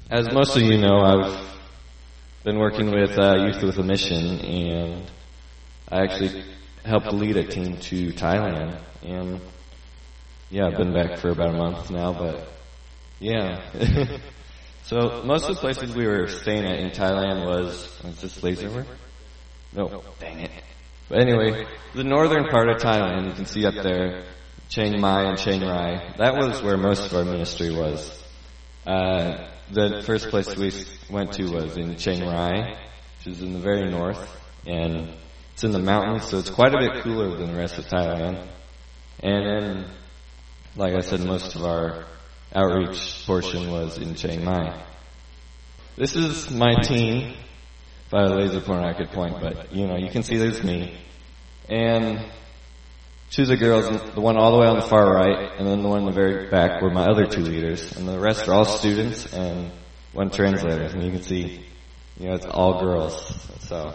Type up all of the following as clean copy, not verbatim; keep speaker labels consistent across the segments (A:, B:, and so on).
A: As most of you know, I've been working with Youth with a Mission, and I actually helped lead a team to Thailand. And yeah, I've been back for about a month now, but yeah. So most of the places we were staying at in Thailand was this laser work? No, dang it. But anyway, the northern part of Thailand, you can see up there, Chiang Mai and Chiang Rai. That was where most of our ministry was. The first place we went to was in Chiang Rai, which is in the very north, and it's in the mountains, so it's quite a bit cooler than the rest of Thailand. And then, like I said, most of our outreach portion was in Chiang Mai. This is my team. If I had a laser pointer, I could point, but you can see there's me. And two of the girls, the one all the way on the far right, and then the one in the very back were my other two leaders. And the rest are all students and one translator. And you can see, it's all girls. So,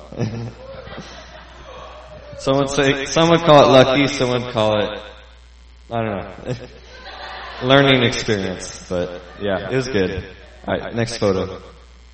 A: some would call it lucky, some would call it, I don't know, learning experience. But yeah, it was good. Alright, next photo.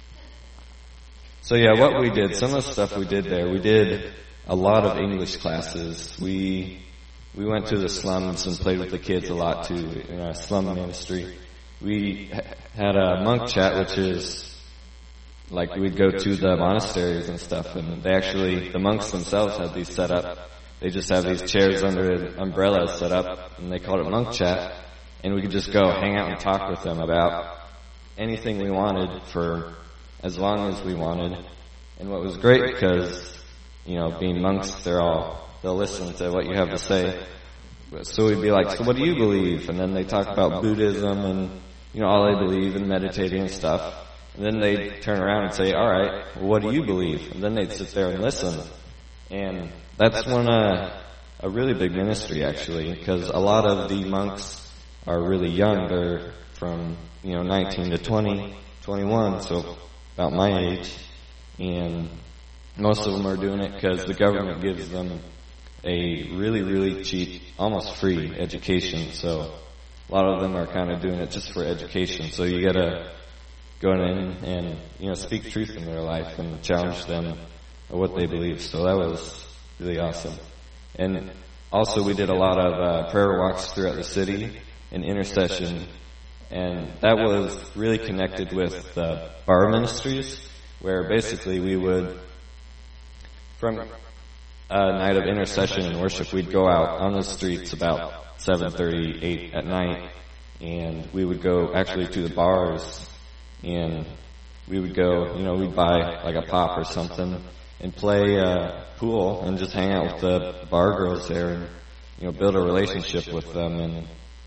A: So yeah, what we did, some of the stuff we did there, we did a lot of English classes. We went to the slums and played with the kids a lot too in our slum ministry. We had a monk chat, which is like we'd go to the monasteries and stuff, and the monks themselves had these set up. They just have these chairs under umbrellas set up, and they called it monk chat, and we could just go hang out and talk with them about anything we wanted for as long as we wanted. And what was great, because being monks, they'll listen to what you have to say. So we'd be like, so what do you believe? And then they talk about Buddhism and, all they believe in meditating and stuff. And then they'd turn around and say, alright, well, what do you believe? And then they'd sit there and listen. And that's a really big ministry, actually, because a lot of the monks are really young. They're from, 19 to 20, 21, so about my age. And most of them are doing it because the government gives them a really, really cheap, almost free education. So a lot of them are kind of doing it just for education. So you gotta go in and, speak truth in their life and challenge them on what they believe. So that was really awesome. And also we did a lot of prayer walks throughout the city and intercession. And that was really connected with the bar ministries, where basically we would, from a night of intercession and worship, we'd go out on the streets about 7:30, 8 at night, and we would go actually to the bars, and we would go, we'd buy like a pop or something and play pool and just hang out with the bar girls there and, build a relationship with them and,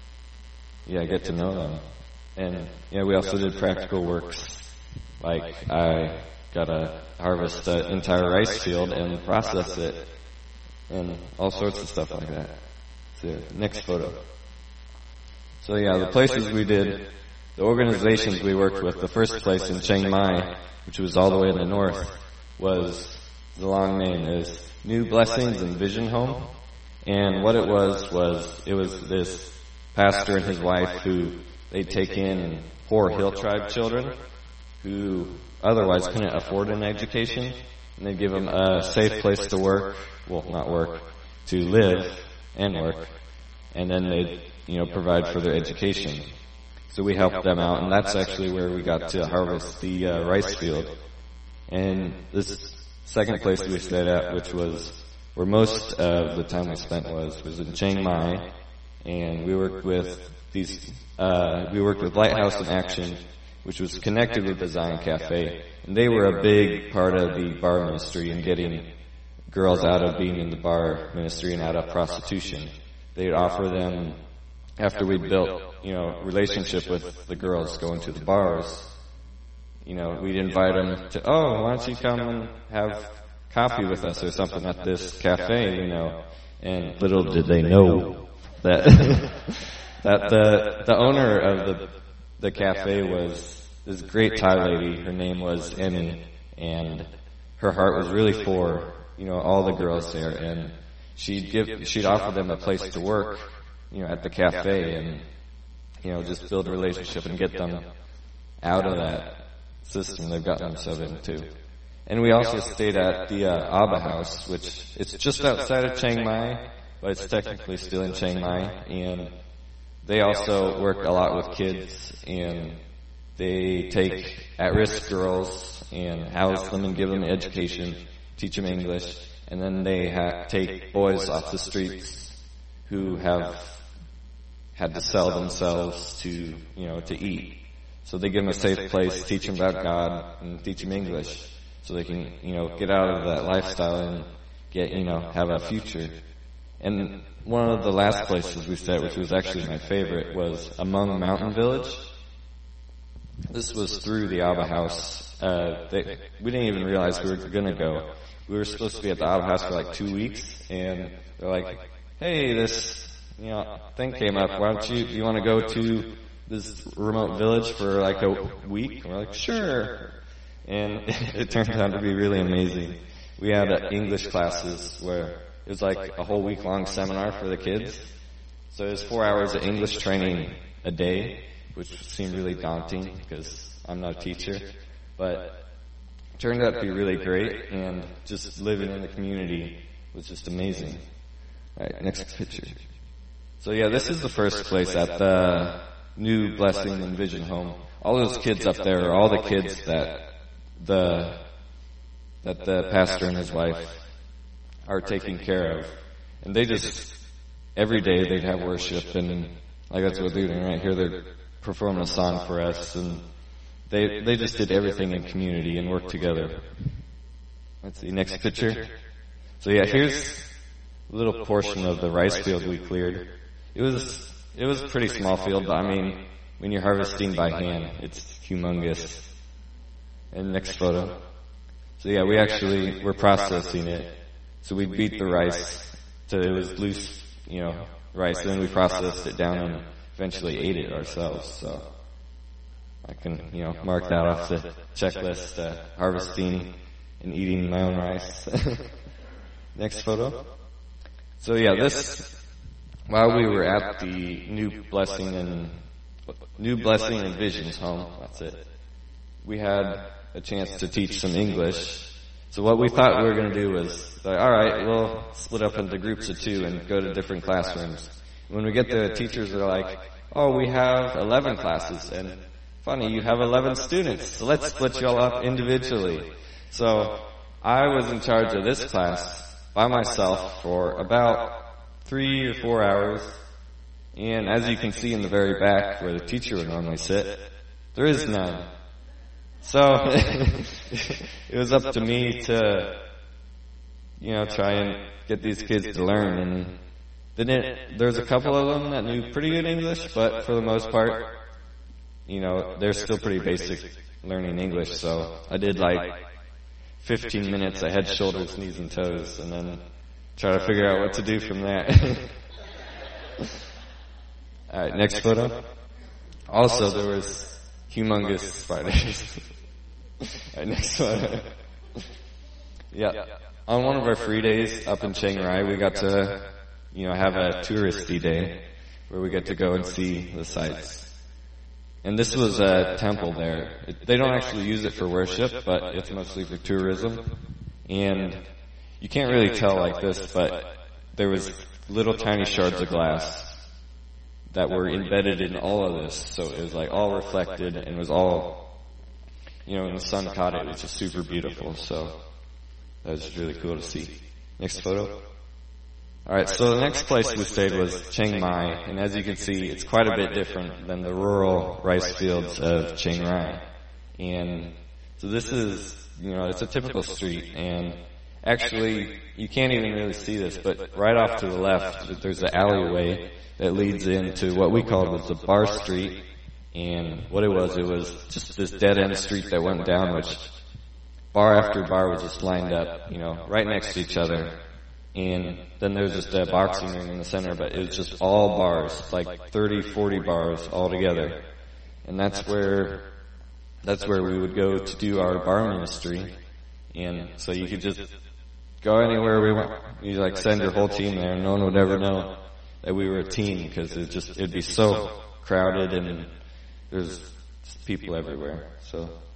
A: get to know them. And, we also did practical works. Like, I gotta harvest an entire rice field and process it, and all sorts of stuff like that. So, next photo. So the places we did, the organizations we worked with, the first place in Chiang Mai, which was all the way in the north, was, the long name is New Blessings and Vision Home. And what it was this pastor and his wife who they'd take in poor hill tribe children who otherwise couldn't afford an education, and they'd give them a safe place to work, well, not work, to live and work, and then they'd, provide for their education. So we helped them out, and that's actually where we got to harvest the rice field. And this second place we stayed at, which was where most of the time we spent was in Chiang Mai, and we worked with Lighthouse in Action, which was connected with the Zion Cafe, and they were a big part of the bar ministry and getting girls out of being in the bar ministry and out of prostitution. They'd offer them, after we built, relationship with the girls going to the bars, we'd invite them to, why don't you come and have coffee with us or something at this cafe, and little did they know that that the owner of the cafe was this great Thai lady. Her name was Emmy, and her heart was really for all the girls there, and she'd offer them a place to work at the cafe, and just build a relationship and get them out of that system they've gotten themselves into. And we also stayed at the Abba House, which it's just outside of Chiang Mai, but it's technically still in Chiang Mai. And they also work a lot with kids, and they take at-risk girls and house them and give them education, teach them English, and then they take boys off the streets who have had to sell themselves to eat. So they give them a safe place, teach them about God, and teach them English, so they can, get out of that lifestyle and get, have a future. And one of the last places we stayed, which was actually my favorite, was Among Mountain Village. This was through the Abba House. We didn't even realize we were going to go. We were supposed to be at the Abba House for like 2 weeks, and they're like, hey, this, thing came up. Why don't you want to go to this remote village for like a week? And we're like, sure. And it turned out to be really amazing. We had English classes where it was like a whole week-long seminar for the kids. So it was 4 hours of English training a day, which seemed really daunting because I'm not a teacher. But it turned out to be really great, and just living in the community was just amazing. Alright, next picture. So yeah, this is the first place at the New Blessing and Vision Home. All those kids up there are all the kids that the pastor and his wife are taking care of. And they just, every day they'd have worship, and like that's what they're doing right here. They're performing a song for us, and they just did everything in community and worked together. Let's see, next picture. So yeah, here's a little portion of the rice field we cleared. It was a pretty small field, but I mean, when you're harvesting by hand, it's humongous. And next photo. So yeah, we actually were processing it. So we beat the rice till it was loose, rice, and then we processed it down and eventually ate it ourselves. So I can, mark that off the checklist, harvesting and eating my own rice. Next photo. So yeah, while we were at the New Blessing and Visions home, that's it, we had a chance to teach some English. So what we thought we were going to do was, alright, we'll split up into groups of 2 and go to different classrooms. When we get there, the teachers are like, oh, we have 11 classes, and funny, you have 11 students, so let's split you all up individually. So I was in charge of this class by myself for about 3 or 4 hours, and as you can see in the very back where the teacher would normally sit, there is none. So it was up to me to, try and get these kids to learn. And there's a couple of them that knew pretty good English, but for the most part, they're still pretty basic learning English. So I did like 15 minutes of head, shoulders, knees, and toes, and then try to figure out what to do from there. Alright, next photo. Also, there was humongous spiders. Alright, next photo. Yeah. On one of our free days up in Chiang Rai, we got to, have a touristy day where we get to go and see the sights. And this was a temple there. They don't actually use it for worship, but it's mostly for tourism. And you can't really tell like this, but there was little tiny shards of glass that were embedded in all of this. So it was like all reflected, and it was all, when the sun caught it, it was just super beautiful. So that was really cool to see. Next photo. Alright, so the next place we stayed was Chiang Mai, and as you can see, it's quite a bit different than the rural rice fields of Chiang Rai. And so this is, it's a typical street, and actually, you can't even really see this, but right off to the left, there's an alleyway that leads into what we called was the bar street. And what it was just this dead-end street that went down, which bar after bar was just lined up, right next to each other. And then there was just a boxing ring in the center, but it was just all bars, like 30, 40 bars all together. And that's where we would go to do our bar ministry. And so you could just go anywhere we went. You send your whole team there, and no one would ever know that we were a team, because it'd be so crowded and there's people everywhere. So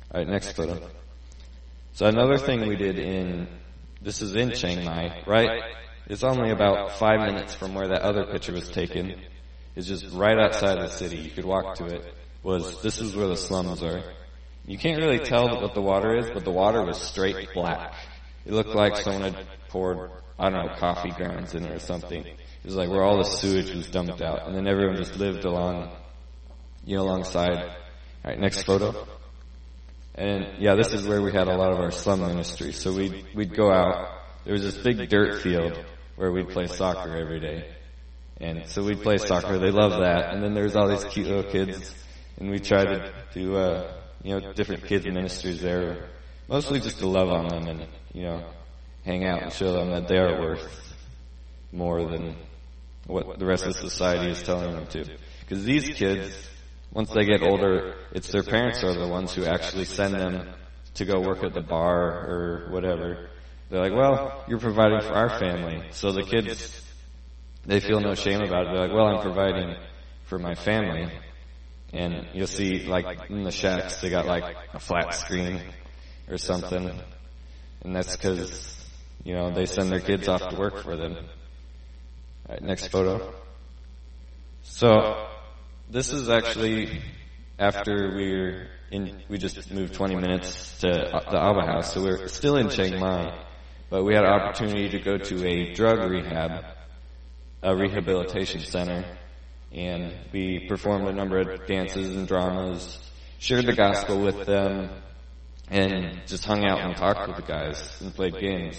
A: Alright, next photo. So another thing we did this is in Chiang Mai, right? It's only about 5 minutes from where that other picture was taken. It's just right outside the city. You could walk to it. This is where the slums are. You can't really tell what the water is, but the water was straight black. It looked like someone had poured, I don't know, coffee grounds in it or something. It was like where all the sewage was dumped out, and then everyone just lived alongside. Alright, next photo. And yeah, this is where we had a lot of our slum ministry. So we'd go out. There was this big dirt field where we'd play soccer every day. And so we'd play soccer. They loved that. And then there was all these cute little kids, and we tried to do different kids ministries there, mostly just to love on them and hang out and show them that they are worth more than what the rest of society is telling them to. Because these kids, once they get older, it's their parents are the ones who actually send them to go work at the bar or whatever. They're like, well, you're providing for our family. So the kids, they feel no shame about it. They're like, well, I'm providing for my family. And you'll see, like, in the shacks, they got, like, a flat screen or something. And that's because, they send their kids off to work for them. Alright, next photo. So, this is actually after we just moved 20 minutes to the Alba House, so we're still in Chiang Mai, but we had an opportunity to go to a drug rehabilitation center, and we performed a number of dances and dramas, shared the gospel with them, and just hung out and talked with the guys and played games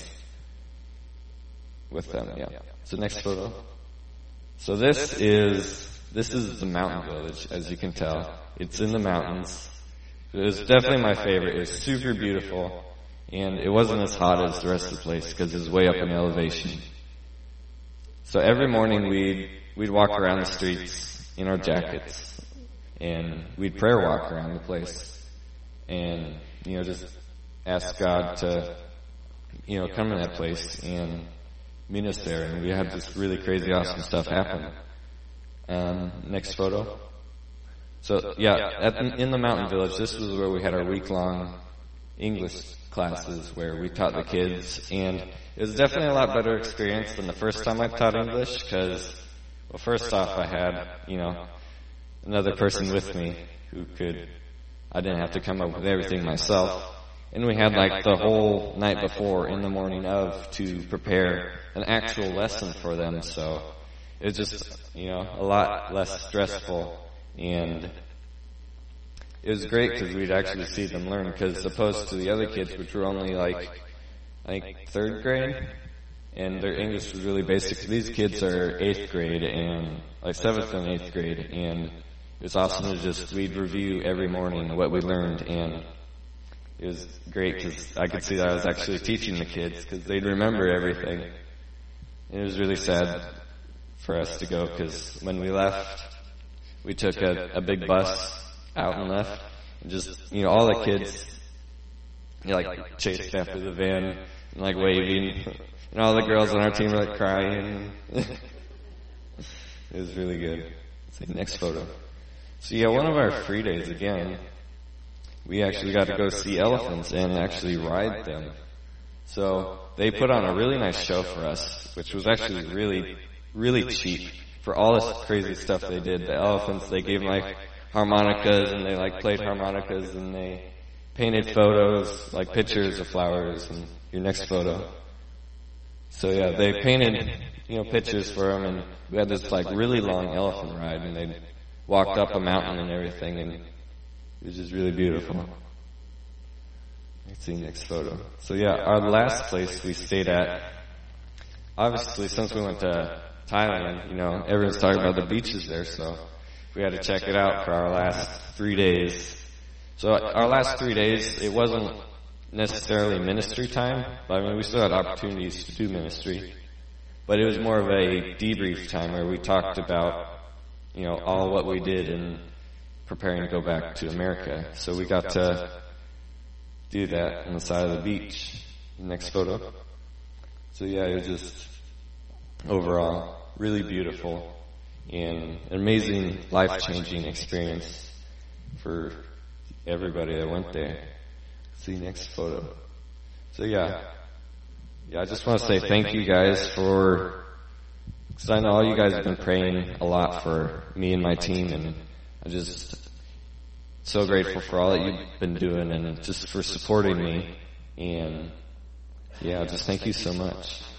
A: with them. Yeah. So next photo. So this is the mountain village, as you can tell. It's in the mountains. It was definitely my favorite. It was super beautiful, and it wasn't as hot as the rest of the place because it was way up in elevation. So every morning we'd walk around the streets in our jackets, and we'd prayer walk around the place, and just ask God to come to that place and meet us there. And we had this really crazy, awesome stuff happen. Next photo. So yeah, in the mountain village, this was where we had our week-long English classes where we taught the kids, and it was definitely a lot better experience than the first time I taught English because, well, first off, I had, another person with me I didn't have to come up with everything myself. And we had like the whole night before in the morning of to prepare an actual lesson for them, so it was just, a lot less stressful, and it was great because we'd actually see them learn, because opposed to the other kids, which were only like, I think, 3rd grade, and their English was really basic. These kids are 8th grade and like 7th and 8th grade, and it was awesome to we'd review every morning what we learned, and it was great because I could see that I was actually teaching the kids because they'd remember everything. And it was really sad for us to go because when we left, we took a big bus out and left, and just, all the kids, chased after the van and waving, and all the girls on our team were crying. It was really good. Next photo. So yeah, one of our free days again, we actually got to go see elephants and actually ride them. So they put on a really nice show for us, which was actually really, really cheap for all this crazy stuff they did. The elephants, they gave harmonicas, and they played harmonicas, and they painted photos, pictures of flowers, and your next photo. So yeah, they painted, pictures for them, and we had this really long elephant ride, and they walked up a mountain and everything, and it was just really beautiful. Let's see, next photo. So yeah, our last place we stayed at, obviously since we went to Thailand, everyone's talking about the beaches there, so we had to check it out for our last 3 days. So our last 3 days, it wasn't necessarily ministry time, but we still had opportunities to do ministry. But it was more of a debrief time where we talked about, all what we did in preparing to go back to America. So we got to do that on the side of the beach. Next photo. So yeah, it was just overall really beautiful and an amazing life-changing experience for everybody that went there. See next photo. So yeah, I just want to say thank you guys because I know all you guys have been praying a lot for me and my team, and I'm just so grateful for all that you've been doing and just for supporting me. And yeah, just thank you so much.